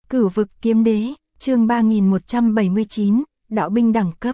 Cửu vực kiếm đế, chương 3179, đạo binh đẳng cấp.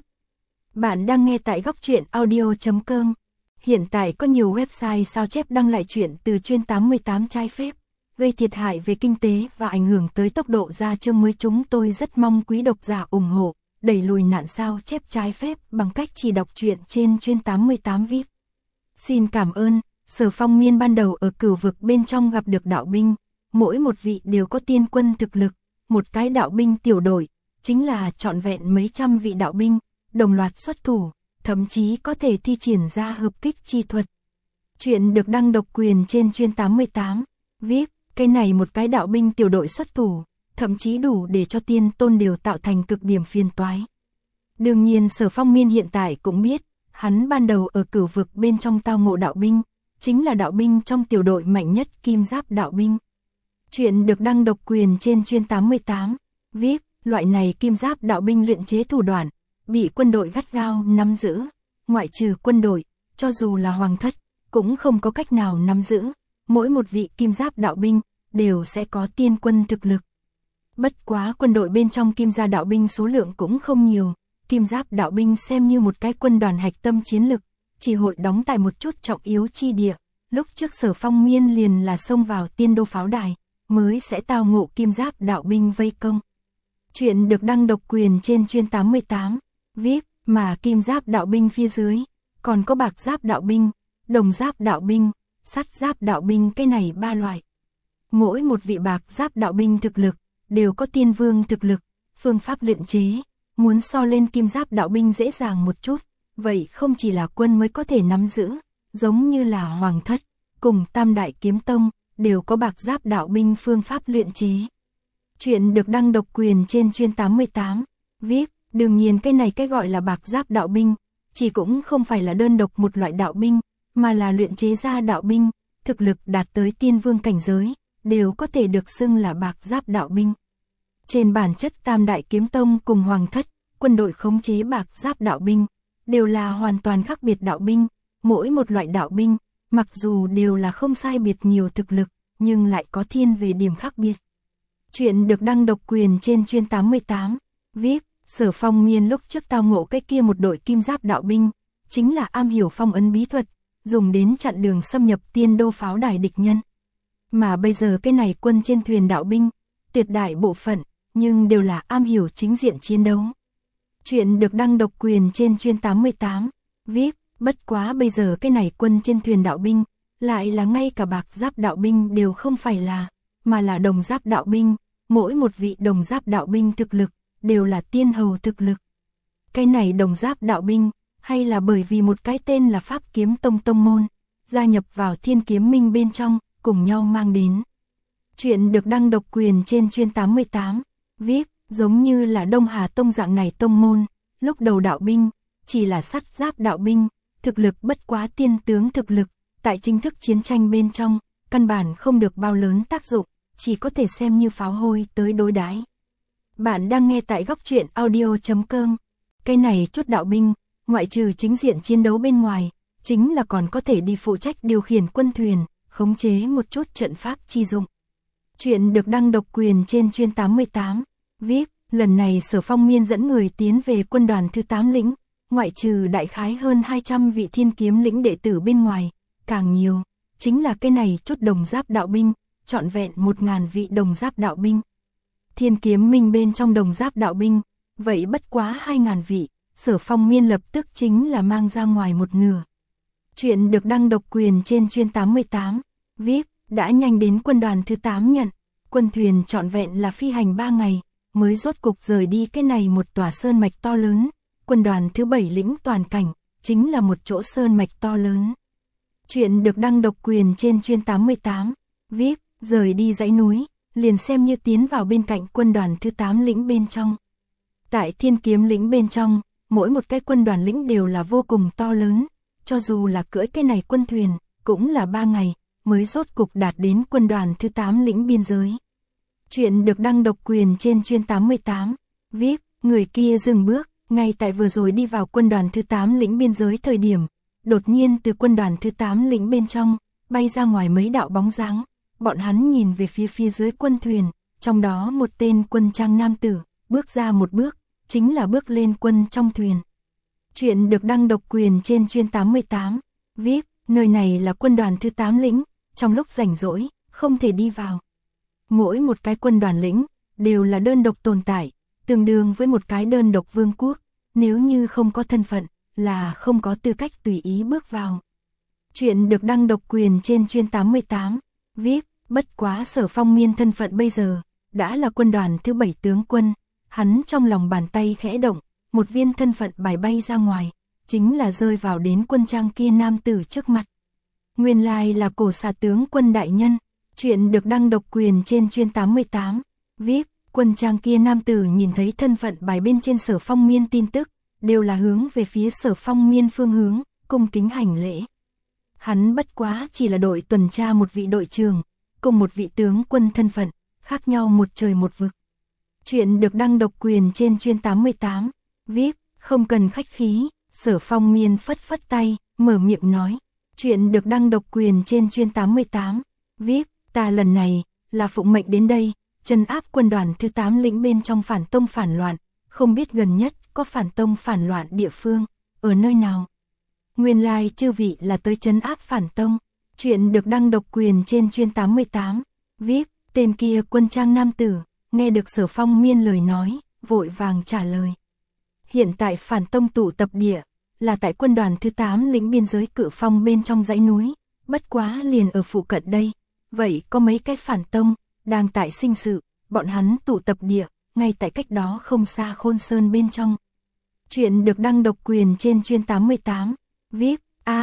Bạn đang nghe tại góc truyện audio.com. Hiện tại có nhiều website sao chép đăng lại truyện từ chuyên 88 trái phép, gây thiệt hại về kinh tế và ảnh hưởng tới tốc độ ra chương mới. Chúng tôi rất mong quý độc giả ủng hộ, đẩy lùi nạn sao chép trái phép bằng cách chỉ đọc truyện trên chuyên 88 VIP. Xin cảm ơn. Sở Phong Miên ban đầu ở cửu vực bên trong gặp được đạo binh, mỗi một vị đều có tiên quân thực lực, một cái đạo binh tiểu đội, chính là trọn vẹn mấy trăm vị đạo binh, đồng loạt xuất thủ, thậm chí có thể thi triển ra hợp kích chi thuật. Chuyện được đăng độc quyền trên chuyên 88, VIP, cái này một cái đạo binh tiểu đội xuất thủ, thậm chí đủ để cho tiên tôn đều tạo thành cực điểm phiền toái. Đương nhiên Sở Phong Miên hiện tại cũng biết, hắn ban đầu ở cửu vực bên trong tao ngộ đạo binh, chính là đạo binh trong tiểu đội mạnh nhất kim giáp đạo binh. Chuyện được đăng độc quyền trên chuyên 88, VIP, loại này kim giáp đạo binh luyện chế thủ đoạn, bị quân đội gắt gao nắm giữ, ngoại trừ quân đội, cho dù là hoàng thất, cũng không có cách nào nắm giữ, mỗi một vị kim giáp đạo binh, đều sẽ có tiên quân thực lực. Bất quá quân đội bên trong kim gia đạo binh số lượng cũng không nhiều, kim giáp đạo binh xem như một cái quân đoàn hạch tâm chiến lực, chỉ hội đóng tại một chút trọng yếu chi địa. Lúc trước Sở Phong Miên liền là xông vào tiên đô pháo đài, mới sẽ tao ngộ kim giáp đạo binh vây công. Chuyện được đăng độc quyền trên chuyên 88, VIP, mà kim giáp đạo binh phía dưới, còn có bạc giáp đạo binh, đồng giáp đạo binh, sắt giáp đạo binh, cái này ba loại. Mỗi một vị bạc giáp đạo binh thực lực, đều có tiên vương thực lực, phương pháp luyện chế, muốn so lên kim giáp đạo binh dễ dàng một chút, vậy không chỉ là quân mới có thể nắm giữ, giống như là hoàng thất, cùng tam đại kiếm tông, đều có bạc giáp đạo binh phương pháp luyện chế. Chuyện được đăng độc quyền trên chuyên 88, VIP, đương nhiên cái này cái gọi là bạc giáp đạo binh, chỉ cũng không phải là đơn độc một loại đạo binh, mà là luyện chế ra đạo binh, thực lực đạt tới tiên vương cảnh giới, đều có thể được xưng là bạc giáp đạo binh. Trên bản chất tam đại kiếm tông cùng hoàng thất, quân đội khống chế bạc giáp đạo binh, đều là hoàn toàn khác biệt đạo binh, mỗi một loại đạo binh, mặc dù đều là không sai biệt nhiều thực lực, nhưng lại có thiên về điểm khác biệt. Chuyện được đăng độc quyền trên chuyên 88, VIP, Sở Phong Miên lúc trước tao ngộ cái kia một đội kim giáp đạo binh, chính là am hiểu phong ấn bí thuật, dùng đến chặn đường xâm nhập tiên đô pháo đài địch nhân. Mà bây giờ cái này quân trên thuyền đạo binh, tuyệt đại bộ phận, nhưng đều là am hiểu chính diện chiến đấu. Chuyện được đăng độc quyền trên chuyên 88, VIP, bất quá bây giờ cái này quân trên thuyền đạo binh, lại là ngay cả bạc giáp đạo binh đều không phải là, mà là đồng giáp đạo binh, mỗi một vị đồng giáp đạo binh thực lực, đều là tiên hầu thực lực. Cái này đồng giáp đạo binh, hay là bởi vì một cái tên là Pháp Kiếm Tông tông môn, gia nhập vào Thiên Kiếm Minh bên trong, cùng nhau mang đến. Chuyện được đăng độc quyền trên chuyên 88, VIP, giống như là Đông Hà Tông dạng này tông môn, lúc đầu đạo binh, chỉ là sắt giáp đạo binh, thực lực bất quá tiên tướng thực lực, tại chính thức chiến tranh bên trong, căn bản không được bao lớn tác dụng, chỉ có thể xem như pháo hôi tới đối đãi. Bạn đang nghe tại góc truyện audio.com. Cái này chút đạo binh, ngoại trừ chính diện chiến đấu bên ngoài, chính là còn có thể đi phụ trách điều khiển quân thuyền, khống chế một chút trận pháp chi dụng. Chuyện được đăng độc quyền trên chuyên 88, VIP, lần này Sở Phong Miên dẫn người tiến về quân đoàn thứ 8 lĩnh, ngoại trừ đại khái hơn 200 vị thiên kiếm lĩnh đệ tử bên ngoài, càng nhiều, chính là cái này chút đồng giáp đạo binh, trọn vẹn 1000 vị đồng giáp đạo binh. Thiên Kiếm Minh bên trong đồng giáp đạo binh, vậy bất quá 2000 vị, Sở Phong Miên lập tức chính là mang ra ngoài một nửa. Chuyện được đăng độc quyền trên chuyên 88, VIP, đã nhanh đến quân đoàn thứ 8 nhận, quân thuyền trọn vẹn là phi hành 3 ngày, mới rốt cục rời đi cái này một tòa sơn mạch to lớn, quân đoàn thứ 7 lĩnh toàn cảnh, chính là một chỗ sơn mạch to lớn. Chuyện được đăng độc quyền trên chuyên 88, VIP, rời đi dãy núi, liền xem như tiến vào bên cạnh quân đoàn thứ 8 lĩnh bên trong. Tại Thiên Kiếm lĩnh bên trong, mỗi một cái quân đoàn lĩnh đều là vô cùng to lớn, cho dù là cưỡi cái này quân thuyền, cũng là 3 ngày, mới rốt cục đạt đến quân đoàn thứ 8 lĩnh biên giới. Chuyện được đăng độc quyền trên chuyên 88, VIP, người kia dừng bước, ngay tại vừa rồi đi vào quân đoàn thứ 8 lĩnh biên giới thời điểm, đột nhiên từ quân đoàn thứ 8 lĩnh bên trong, bay ra ngoài mấy đạo bóng dáng, bọn hắn nhìn về phía dưới quân thuyền, trong đó một tên quân trang nam tử, bước ra một bước, chính là bước lên quân trong thuyền. Chuyện được đăng độc quyền trên Chuyên 88, VIP, nơi này là quân đoàn thứ 8 lĩnh, trong lúc rảnh rỗi, không thể đi vào. Mỗi một cái quân đoàn lĩnh, đều là đơn độc tồn tại, tương đương với một cái đơn độc vương quốc, nếu như không có thân phận, là không có tư cách tùy ý bước vào. Chuyện được đăng độc quyền trên Chuyên 88, VIP, bất quá Sở Phong Miên thân phận bây giờ, đã là quân đoàn thứ 7 tướng quân, hắn trong lòng bàn tay khẽ động, một viên thân phận bài bay ra ngoài, chính là rơi vào đến quân trang kia nam tử trước mặt. Nguyên lai là Cổ Xà tướng quân đại nhân. Chuyện được đăng độc quyền trên Chuyên 88, VIP, quân trang kia nam tử nhìn thấy thân phận bài bên trên Sở Phong Miên tin tức, đều là hướng về phía Sở Phong Miên phương hướng, cung kính hành lễ. Hắn bất quá chỉ là đội tuần tra một vị đội trưởng, cùng một vị tướng quân thân phận, khác nhau một trời một vực. Chuyện được đăng độc quyền trên Chuyên 88, VIP, không cần khách khí, Sở Phong Miên phất phất tay, mở miệng nói. Chuyện được đăng độc quyền trên Chuyên 88, VIP, ta lần này, là phụng mệnh đến đây, trấn áp quân đoàn thứ 8 lĩnh bên trong phản tông phản loạn, không biết gần nhất có phản tông phản loạn địa phương, ở nơi nào. Nguyên lai chư vị là tới trấn áp phản tông. Chuyện được đăng độc quyền trên Chuyên 88, VIP, tên kia quân trang nam tử, nghe được Sở Phong Miên lời nói, vội vàng trả lời. Hiện tại phản tông tụ tập địa, là tại quân đoàn thứ 8 lĩnh biên giới Cự Phong bên trong dãy núi, bất quá liền ở phụ cận đây. Vậy có mấy cái phản tông, đang tại sinh sự, bọn hắn tụ tập địa, ngay tại cách đó không xa Khôn Sơn bên trong. Chuyện được đăng độc quyền trên Chuyên 88, VIP,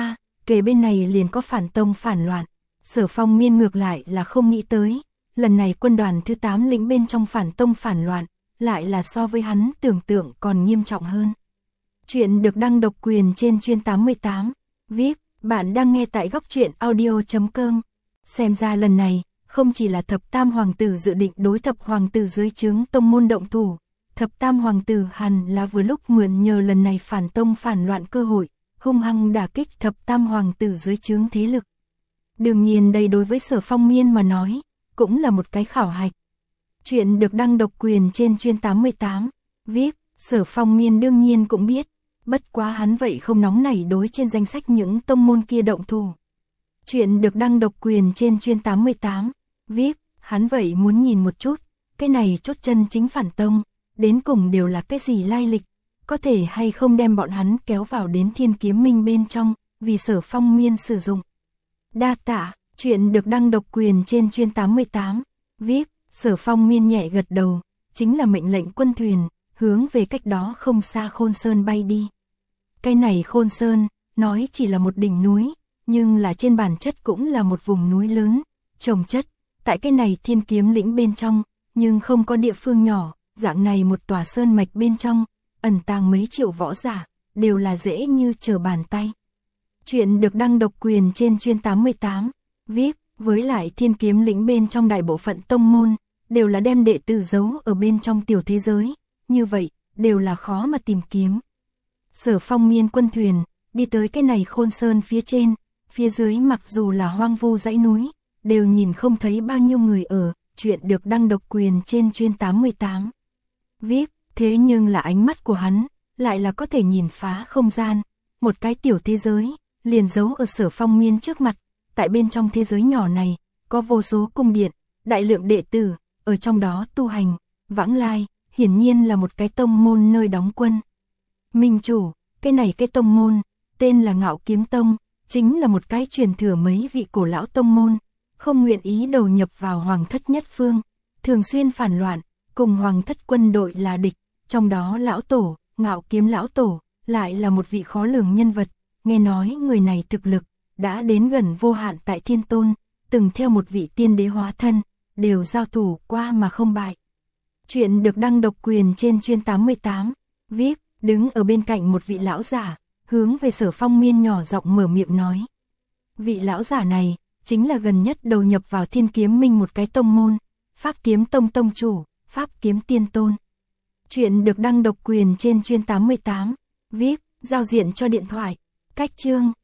kể bên này liền có phản tông phản loạn. Sở Phong Miên ngược lại là không nghĩ tới, lần này quân đoàn thứ 8 lĩnh bên trong phản tông phản loạn, lại là so với hắn tưởng tượng còn nghiêm trọng hơn. Chuyện được đăng độc quyền trên Chuyên 88, VIP, bạn đang nghe tại góc truyện audio.com. Xem ra lần này, không chỉ là thập tam hoàng tử dự định đối thập hoàng tử dưới trướng tông môn động thủ, thập tam hoàng tử hẳn là vừa lúc mượn nhờ lần này phản tông phản loạn cơ hội, hung hăng đả kích thập tam hoàng tử dưới trướng thế lực. Đương nhiên đây đối với Sở Phong Miên mà nói, cũng là một cái khảo hạch. Chuyện được đăng độc quyền trên Chuyên 88, VIP, Sở Phong Miên đương nhiên cũng biết, bất quá hắn vậy không nóng nảy đối trên danh sách những tông môn kia động thủ. Chuyện được đăng độc quyền trên Chuyên 88, VIP, hắn vậy muốn nhìn một chút, cái này chốt chân chính phản tông, đến cùng đều là cái gì lai lịch, có thể hay không đem bọn hắn kéo vào đến Thiên Kiếm Minh bên trong, vì Sở Phong Miên sử dụng. Đa tạ, chuyện được đăng độc quyền trên Chuyên 88, VIP, Sở Phong Miên nhẹ gật đầu, chính là mệnh lệnh quân thuyền, hướng về cách đó không xa Khôn Sơn bay đi. Cái này Khôn Sơn, nói chỉ là một đỉnh núi, nhưng là trên bản chất cũng là một vùng núi lớn, trồng chất, tại cái này Thiên Kiếm lĩnh bên trong, nhưng không có địa phương nhỏ, dạng này một tòa sơn mạch bên trong, ẩn tàng mấy triệu võ giả, đều là dễ như trở bàn tay. Chuyện được đăng độc quyền trên Chuyên 88, VIP, với lại Thiên Kiếm lĩnh bên trong đại bộ phận tông môn, đều là đem đệ tử giấu ở bên trong tiểu thế giới, như vậy, đều là khó mà tìm kiếm. Sở Phong Miên quân thuyền, đi tới cái này Khôn Sơn phía trên, phía dưới mặc dù là hoang vu dãy núi, đều nhìn không thấy bao nhiêu người ở. Chuyện được đăng độc quyền trên Chuyên 88, VIP, thế nhưng là ánh mắt của hắn, lại là có thể nhìn phá không gian, một cái tiểu thế giới, liền giấu ở Sở Phong Miên trước mặt, tại bên trong thế giới nhỏ này, có vô số cung điện, đại lượng đệ tử, ở trong đó tu hành, vãng lai, hiển nhiên là một cái tông môn nơi đóng quân. Minh chủ, cái này cái tông môn, tên là Ngạo Kiếm Tông, chính là một cái truyền thừa mấy vị cổ lão tông môn, không nguyện ý đầu nhập vào hoàng thất nhất phương, thường xuyên phản loạn, cùng hoàng thất quân đội là địch, trong đó lão tổ, Ngạo Kiếm lão tổ, lại là một vị khó lường nhân vật, nghe nói người này thực lực, đã đến gần vô hạn tại Thiên Tôn, từng theo một vị tiên đế hóa thân, đều giao thủ qua mà không bại. Chuyện được đăng độc quyền trên Chuyên 88, VIP, đứng ở bên cạnh một vị lão giả, hướng về Sở Phong Miên nhỏ giọng mở miệng nói. Vị lão giả này, chính là gần nhất đầu nhập vào Thiên Kiếm Minh một cái tông môn, Pháp Kiếm Tông tông chủ, Pháp Kiếm Tiên Tôn. Chuyện được đăng độc quyền trên Chuyên 88, VIP, giao diện cho điện thoại, cách chương.